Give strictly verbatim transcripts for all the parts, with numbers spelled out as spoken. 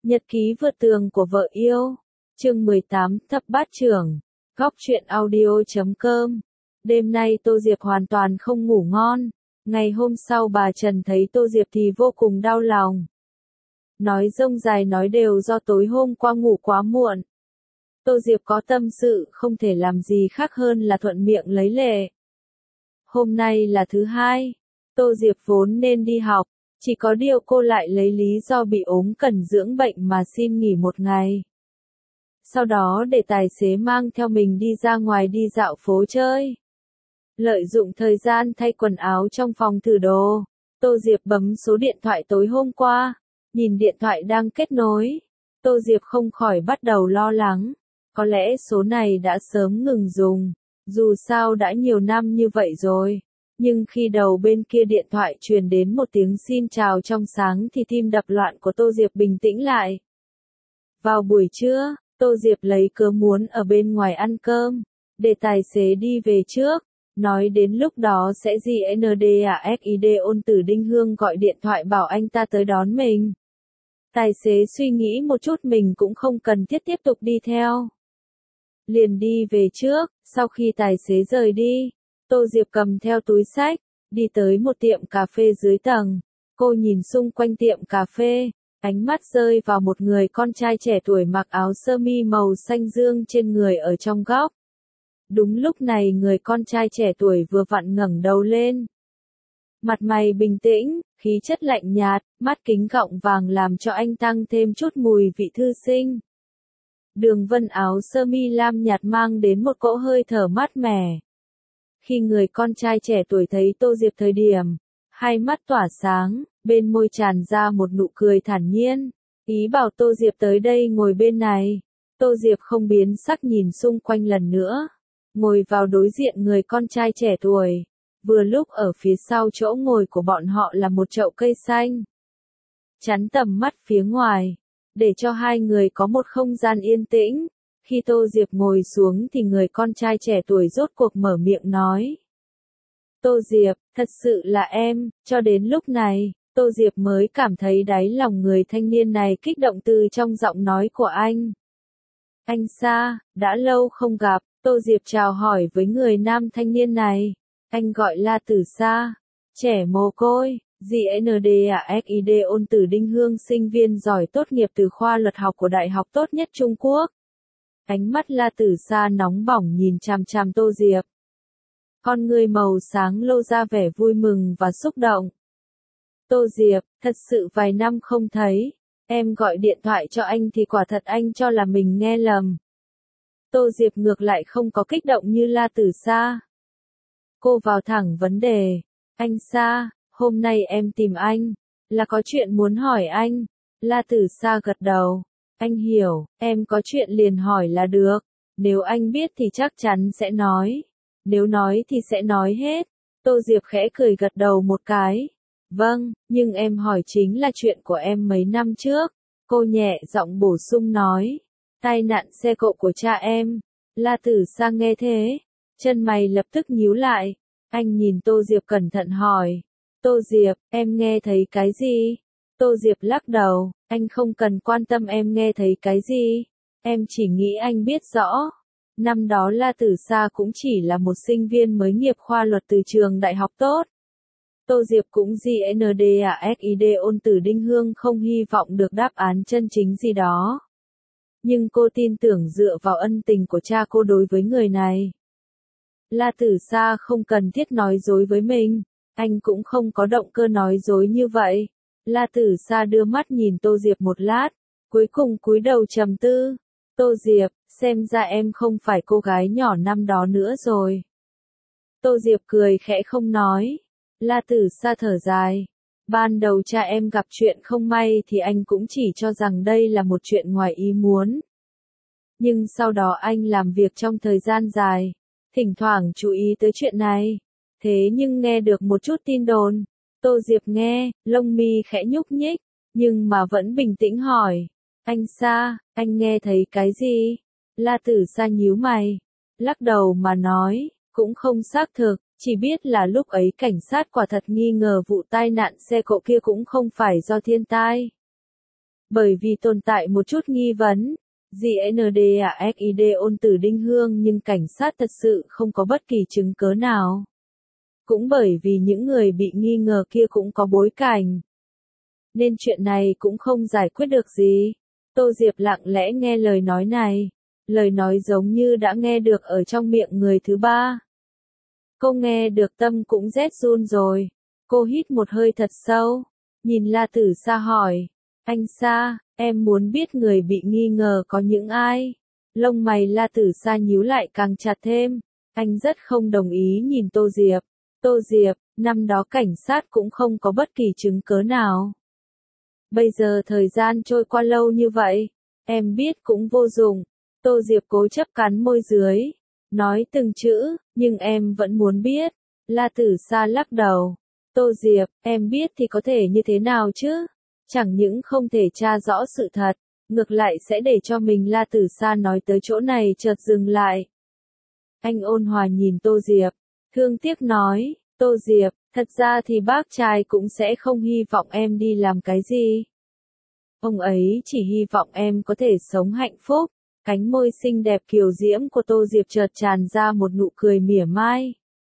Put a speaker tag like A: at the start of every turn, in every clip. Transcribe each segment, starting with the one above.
A: Nhật ký vượt tường của vợ yêu. Chương mười tám, thập bát trưởng. Góc truyện audio chấm com. Đêm nay Tô Diệp hoàn toàn không ngủ ngon. Ngày hôm sau bà Trần thấy Tô Diệp thì vô cùng đau lòng. Nói rông dài nói đều do tối hôm qua ngủ quá muộn. Tô Diệp có tâm sự không thể làm gì khác hơn là thuận miệng lấy lệ. Hôm nay là thứ hai. Tô Diệp vốn nên đi học. Chỉ có điều cô lại lấy lý do bị ốm cần dưỡng bệnh mà xin nghỉ một ngày. Sau đó để tài xế mang theo mình đi ra ngoài đi dạo phố chơi. Lợi dụng thời gian thay quần áo trong phòng thử đồ, Tô Diệp bấm số điện thoại tối hôm qua. Nhìn điện thoại đang kết nối, Tô Diệp không khỏi bắt đầu lo lắng. Có lẽ số này đã sớm ngừng dùng, dù sao đã nhiều năm như vậy rồi. Nhưng khi đầu bên kia điện thoại truyền đến một tiếng xin chào trong sáng thì tim đập loạn của Tô Diệp bình tĩnh lại. Vào buổi trưa, Tô Diệp lấy cớ muốn ở bên ngoài ăn cơm, để tài xế đi về trước, nói đến lúc đó sẽ GNDAXID ôn tử Đinh Hương gọi điện thoại bảo anh ta tới đón mình. Tài xế suy nghĩ một chút mình cũng không cần thiết tiếp tục đi theo. Liền đi về trước, sau khi tài xế rời đi. Tô Diệp cầm theo túi xách, đi tới một tiệm cà phê dưới tầng. Cô nhìn xung quanh tiệm cà phê, ánh mắt rơi vào một người con trai trẻ tuổi mặc áo sơ mi màu xanh dương trên người ở trong góc. Đúng lúc này người con trai trẻ tuổi vừa vặn ngẩng đầu lên. Mặt mày bình tĩnh, khí chất lạnh nhạt, mắt kính gọng vàng làm cho anh tăng thêm chút mùi vị thư sinh. Đường vân áo sơ mi lam nhạt mang đến một cỗ hơi thở mát mẻ. Khi người con trai trẻ tuổi thấy Tô Diệp thời điểm, hai mắt tỏa sáng, bên môi tràn ra một nụ cười thản nhiên, ý bảo Tô Diệp tới đây ngồi bên này. Tô Diệp không biến sắc nhìn xung quanh lần nữa, ngồi vào đối diện người con trai trẻ tuổi. Vừa lúc ở phía sau chỗ ngồi của bọn họ là một chậu cây xanh, chắn tầm mắt phía ngoài, để cho hai người có một không gian yên tĩnh. Khi Tô Diệp ngồi xuống thì người con trai trẻ tuổi rốt cuộc mở miệng nói. Tô Diệp, thật sự là em, cho đến lúc này, Tô Diệp mới cảm thấy đáy lòng người thanh niên này kích động từ trong giọng nói của anh. Anh Sa, đã lâu không gặp, Tô Diệp chào hỏi với người nam thanh niên này. Anh gọi là Tử Sa, trẻ mồ côi, GNDAXID ôn tử Đinh Hương sinh viên giỏi tốt nghiệp từ khoa luật học của Đại học tốt nhất Trung Quốc. Ánh mắt La Tử Sa nóng bỏng nhìn chằm chằm Tô Diệp. Con người màu sáng lô ra vẻ vui mừng và xúc động. Tô Diệp, thật sự vài năm không thấy, em gọi điện thoại cho anh thì quả thật anh cho là mình nghe lầm. Tô Diệp ngược lại không có kích động như La Tử Sa. Cô vào thẳng vấn đề. Anh Sa, hôm nay em tìm anh, là có chuyện muốn hỏi anh. La Tử Sa gật đầu. Anh hiểu, em có chuyện liền hỏi là được. Nếu anh biết thì chắc chắn sẽ nói. Nếu nói thì sẽ nói hết. Tô Diệp khẽ cười gật đầu một cái. Vâng, nhưng em hỏi chính là chuyện của em mấy năm trước. Cô nhẹ giọng bổ sung nói. Tai nạn xe cộ của cha em. La Tử Sa nghe thế, chân mày lập tức nhíu lại. Anh nhìn Tô Diệp cẩn thận hỏi. Tô Diệp, em nghe thấy cái gì? Tô Diệp lắc đầu, anh không cần quan tâm em nghe thấy cái gì. Em chỉ nghĩ anh biết rõ. Năm đó La Tử Sa cũng chỉ là một sinh viên mới nghiệp khoa luật từ trường đại học tốt. Tô Diệp cũng GNDAXID ôn tử Đinh Hương không hy vọng được đáp án chân chính gì đó. Nhưng cô tin tưởng dựa vào ân tình của cha cô đối với người này. La Tử Sa không cần thiết nói dối với mình, anh cũng không có động cơ nói dối như vậy. La Tử Sa đưa mắt nhìn Tô Diệp một lát, cuối cùng cúi đầu trầm tư. Tô Diệp, xem ra em không phải cô gái nhỏ năm đó nữa rồi. Tô Diệp cười khẽ không nói. La Tử Sa thở dài. Ban đầu cha em gặp chuyện không may thì anh cũng chỉ cho rằng đây là một chuyện ngoài ý muốn. Nhưng sau đó anh làm việc trong thời gian dài, thỉnh thoảng chú ý tới chuyện này. Thế nhưng nghe được một chút tin đồn. Tô Diệp nghe, lông mi khẽ nhúc nhích, nhưng mà vẫn bình tĩnh hỏi. Anh Sa, anh nghe thấy cái gì? La Tử Sa nhíu mày, lắc đầu mà nói, cũng không xác thực, chỉ biết là lúc ấy cảnh sát quả thật nghi ngờ vụ tai nạn xe cộ kia cũng không phải do thiên tai. Bởi vì tồn tại một chút nghi vấn, giê en đê a ích i đê ôn tử Đinh Hương nhưng cảnh sát thật sự không có bất kỳ chứng cớ nào. Cũng bởi vì những người bị nghi ngờ kia cũng có bối cảnh. Nên chuyện này cũng không giải quyết được gì. Tô Diệp lặng lẽ nghe lời nói này. Lời nói giống như đã nghe được ở trong miệng người thứ ba. Cô nghe được tâm cũng rét run rồi. Cô hít một hơi thật sâu. Nhìn La Tử Sa hỏi. Anh Sa, em muốn biết người bị nghi ngờ có những ai? Lông mày La Tử Sa nhíu lại càng chặt thêm. Anh rất không đồng ý nhìn Tô Diệp. Tô Diệp, năm đó cảnh sát cũng không có bất kỳ chứng cớ nào. Bây giờ thời gian trôi qua lâu như vậy, em biết cũng vô dụng. Tô Diệp cố chấp cắn môi dưới, nói từng chữ, nhưng em vẫn muốn biết. La Tử Sa lắc đầu. Tô Diệp, em biết thì có thể như thế nào chứ? Chẳng những không thể tra rõ sự thật, ngược lại sẽ để cho mình. La Tử Sa nói tới chỗ này chợt dừng lại. Anh ôn hòa nhìn Tô Diệp, thương tiếc nói, Tô Diệp, thật ra thì bác trai cũng sẽ không hy vọng em đi làm cái gì. Ông ấy chỉ hy vọng em có thể sống hạnh phúc. Cánh môi xinh đẹp kiều diễm của Tô Diệp chợt tràn ra một nụ cười mỉa mai.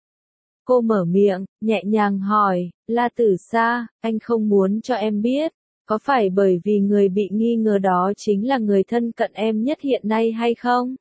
A: Cô mở miệng, nhẹ nhàng hỏi, La Tử Sa, anh không muốn cho em biết, có phải bởi vì người bị nghi ngờ đó chính là người thân cận em nhất hiện nay hay không?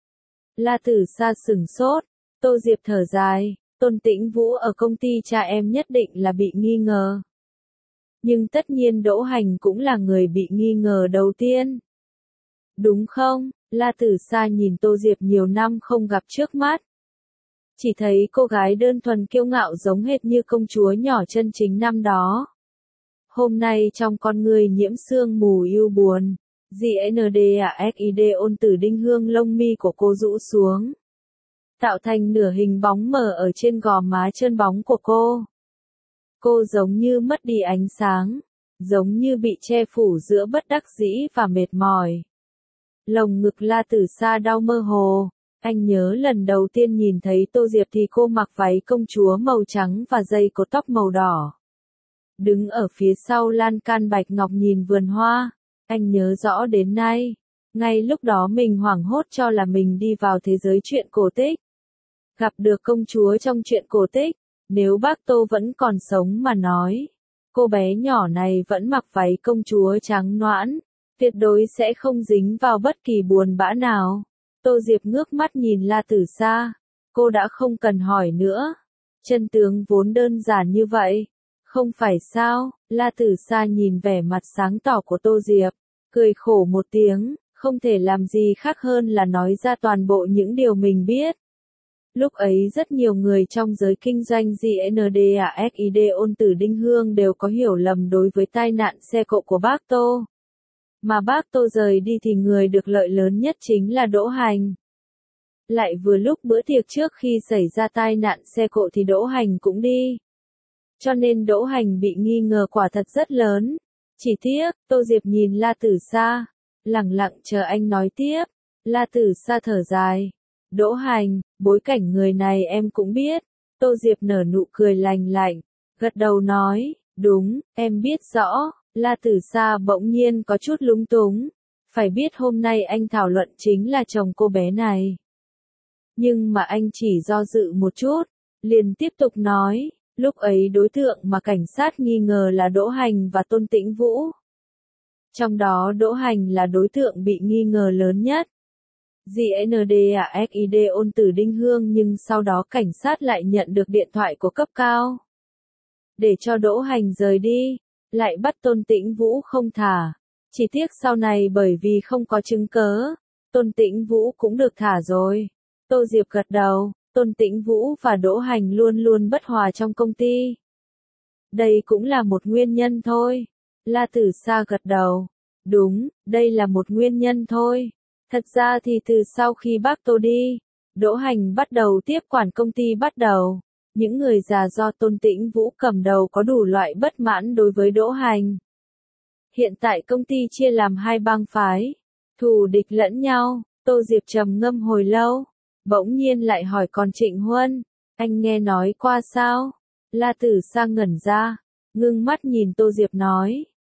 A: La Tử Sa sửng sốt, Tô Diệp thở dài, Tôn Tĩnh Vũ ở công ty cha em nhất định là bị nghi ngờ. Nhưng tất nhiên Đỗ Hành cũng là người bị nghi ngờ đầu tiên. Đúng không? La Tử Sa nhìn Tô Diệp nhiều năm không gặp trước mắt. Chỉ thấy cô gái đơn thuần kiêu ngạo giống hệt như công chúa nhỏ chân chính năm đó. Hôm nay trong con người nhiễm sương mù yêu buồn, giê en đê a ích i đê ôn tử Đinh Hương lông mi của cô rũ xuống. Tạo thành nửa hình bóng mờ ở trên gò má trơn bóng của cô. Cô giống như mất đi ánh sáng, giống như bị che phủ giữa bất đắc dĩ và mệt mỏi. Lồng ngực La Tử Sa đau mơ hồ. Anh nhớ lần đầu tiên nhìn thấy Tô Diệp thì cô mặc váy công chúa màu trắng và dây cột tóc màu đỏ. Đứng ở phía sau lan can bạch ngọc nhìn vườn hoa. Anh nhớ rõ đến nay. Ngay lúc đó mình hoảng hốt cho là mình đi vào thế giới truyện cổ tích. Gặp được công chúa trong truyện cổ tích. Nếu bác Tô vẫn còn sống mà nói. Cô bé nhỏ này vẫn mặc váy công chúa trắng nõn. Tuyệt đối sẽ không dính vào bất kỳ buồn bã nào. Tô Diệp ngước mắt nhìn La Tử Sa. Cô đã không cần hỏi nữa. Chân tướng vốn đơn giản như vậy. Không phải sao? La Tử Sa nhìn vẻ mặt sáng tỏ của Tô Diệp. Cười khổ một tiếng. Không thể làm gì khác hơn là nói ra toàn bộ những điều mình biết. Lúc ấy rất nhiều người trong giới kinh doanh giê en đê a ích i đê ôn tử Đinh Hương đều có hiểu lầm đối với tai nạn xe cộ của bác Tô. Mà bác Tô rời đi thì người được lợi lớn nhất chính là Đỗ Hành. Lại vừa lúc bữa tiệc trước khi xảy ra tai nạn xe cộ thì Đỗ Hành cũng đi. Cho nên Đỗ Hành bị nghi ngờ quả thật rất lớn. Chỉ tiếc, Tô Diệp nhìn La Tử Sa, lẳng lặng chờ anh nói tiếp. La Tử Sa thở dài. Đỗ Hành, bối cảnh người này em cũng biết. Tô Diệp nở nụ cười lành lạnh, gật đầu nói, đúng, em biết rõ. La Tử Sa bỗng nhiên có chút lúng túng. Phải biết hôm nay anh thảo luận chính là chồng cô bé này. Nhưng mà anh chỉ do dự một chút, liền tiếp tục nói, lúc ấy đối tượng mà cảnh sát nghi ngờ là Đỗ Hành và Tôn Tĩnh Vũ. Trong đó Đỗ Hành là đối tượng bị nghi ngờ lớn nhất. giê en đê a ích i đê ôn tử Đinh Hương nhưng sau đó cảnh sát lại nhận được điện thoại của cấp cao. Để cho Đỗ Hành rời đi, lại bắt Tôn Tĩnh Vũ không thả. Chỉ tiếc sau này bởi vì không có chứng cớ, Tôn Tĩnh Vũ cũng được thả rồi. Tô Diệp gật đầu, Tôn Tĩnh Vũ và Đỗ Hành luôn luôn bất hòa trong công ty. Đây cũng là một nguyên nhân thôi. La Tử Sa gật đầu. Đúng, đây là một nguyên nhân thôi. Thật ra thì từ sau khi bác Tô đi, Đỗ Hành bắt đầu tiếp quản công ty bắt đầu. Những người già do Tôn Tĩnh Vũ cầm đầu có đủ loại bất mãn đối với Đỗ Hành. Hiện tại công ty chia làm hai bang phái, thù địch lẫn nhau. Tô Diệp trầm ngâm hồi lâu, bỗng nhiên lại hỏi còn Trịnh Huân, anh nghe nói qua sao? La Tử Sa ngẩn ra, ngưng mắt nhìn Tô Diệp nói,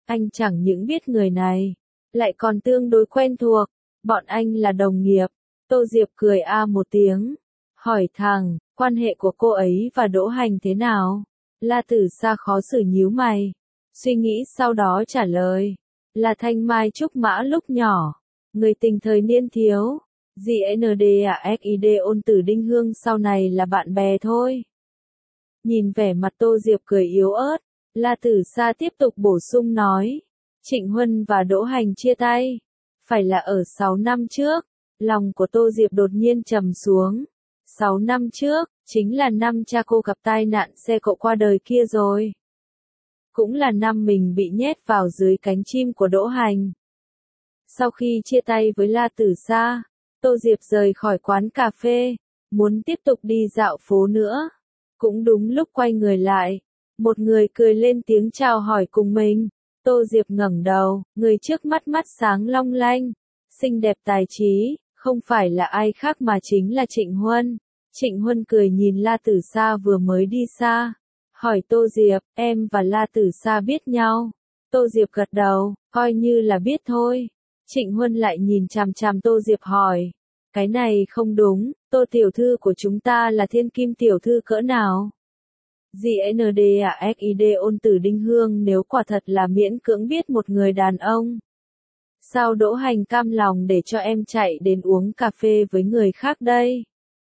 A: Anh chẳng những biết người này, lại còn tương đối quen thuộc, bọn anh là đồng nghiệp. Tô Diệp cười a một tiếng, hỏi thẳng, quan hệ của cô ấy và Đỗ Hành thế nào? La Tử Sa khó xử nhíu mày, suy nghĩ sau đó trả lời, là thanh mai trúc mã lúc nhỏ, người tình thời niên thiếu. giê en đê a ích i đê ôn tử đinh hương sau này là bạn bè thôi. Nhìn vẻ mặt Tô Diệp cười yếu ớt, La Tử Sa tiếp tục bổ sung nói, Trịnh Huân và Đỗ Hành chia tay, phải là ở sáu năm trước. Lòng của Tô Diệp đột nhiên trầm xuống. sáu năm trước, chính là năm cha cô gặp tai nạn xe cộ qua đời kia rồi. Cũng là năm mình bị nhét vào dưới cánh chim của Đỗ Hành. Sau khi chia tay với La Tử Sa, Tô Diệp rời khỏi quán cà phê, muốn tiếp tục đi dạo phố nữa. Cũng đúng lúc quay người lại, một người cười lên tiếng chào hỏi cùng mình. Tô Diệp ngẩng đầu, người trước mắt mắt sáng long lanh, xinh đẹp tài trí, không phải là ai khác mà chính là Trịnh Huân. Trịnh Huân cười nhìn La Tử Sa vừa mới đi xa, hỏi Tô Diệp, em và La Tử Sa biết nhau? Tô Diệp gật đầu, coi như là biết thôi. Trịnh Huân lại nhìn chằm chằm Tô Diệp hỏi, cái này không đúng, Tô tiểu thư của chúng ta là thiên kim tiểu thư cỡ nào? giê en đê a ích i đê ôn tử đinh hương nếu quả thật là miễn cưỡng biết một người đàn ông. Sao Đỗ Hành cam lòng để cho em chạy đến uống cà phê với người khác đây?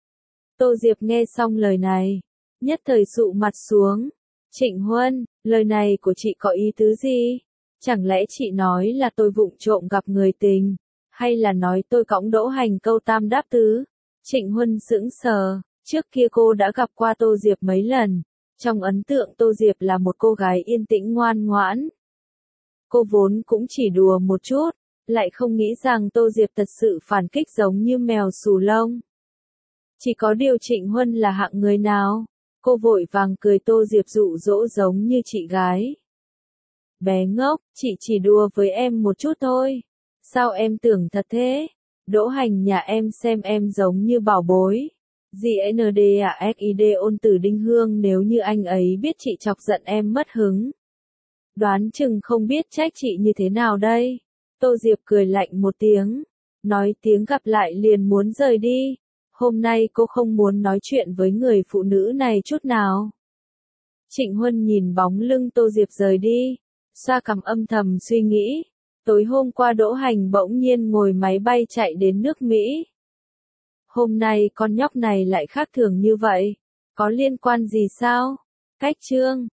A: Tô Diệp nghe xong lời này, nhất thời sụ mặt xuống. Trịnh Huân, lời này của chị có ý tứ gì? Chẳng lẽ chị nói là tôi vụng trộm gặp người tình, hay là nói tôi cõng Đỗ Hành câu tam đáp tứ? Trịnh Huân sững sờ, trước kia cô đã gặp qua Tô Diệp mấy lần, trong ấn tượng Tô Diệp là một cô gái yên tĩnh ngoan ngoãn. Cô vốn cũng chỉ đùa một chút, lại không nghĩ rằng Tô Diệp thật sự phản kích giống như mèo xù lông. Chỉ có điều Trịnh Huân là hạng người nào? Cô vội vàng cười Tô Diệp dụ dỗ giống như chị gái. Bé ngốc, chị chỉ đùa với em một chút thôi. Sao em tưởng thật thế? Đỗ Hành nhà em xem em giống như bảo bối. giê en đê a ích i đê ôn tử đinh hương nếu như anh ấy biết chị chọc giận em mất hứng, đoán chừng không biết trách chị như thế nào đây. Tô Diệp cười lạnh một tiếng, nói tiếng gặp lại liền muốn rời đi. Hôm nay cô không muốn nói chuyện với người phụ nữ này chút nào. Trịnh Huân nhìn bóng lưng Tô Diệp rời đi, xoa cằm âm thầm suy nghĩ. Tối hôm qua Đỗ Hành bỗng nhiên ngồi máy bay chạy đến nước Mỹ. Hôm nay con nhóc này lại khác thường như vậy, có liên quan gì sao? Cách chương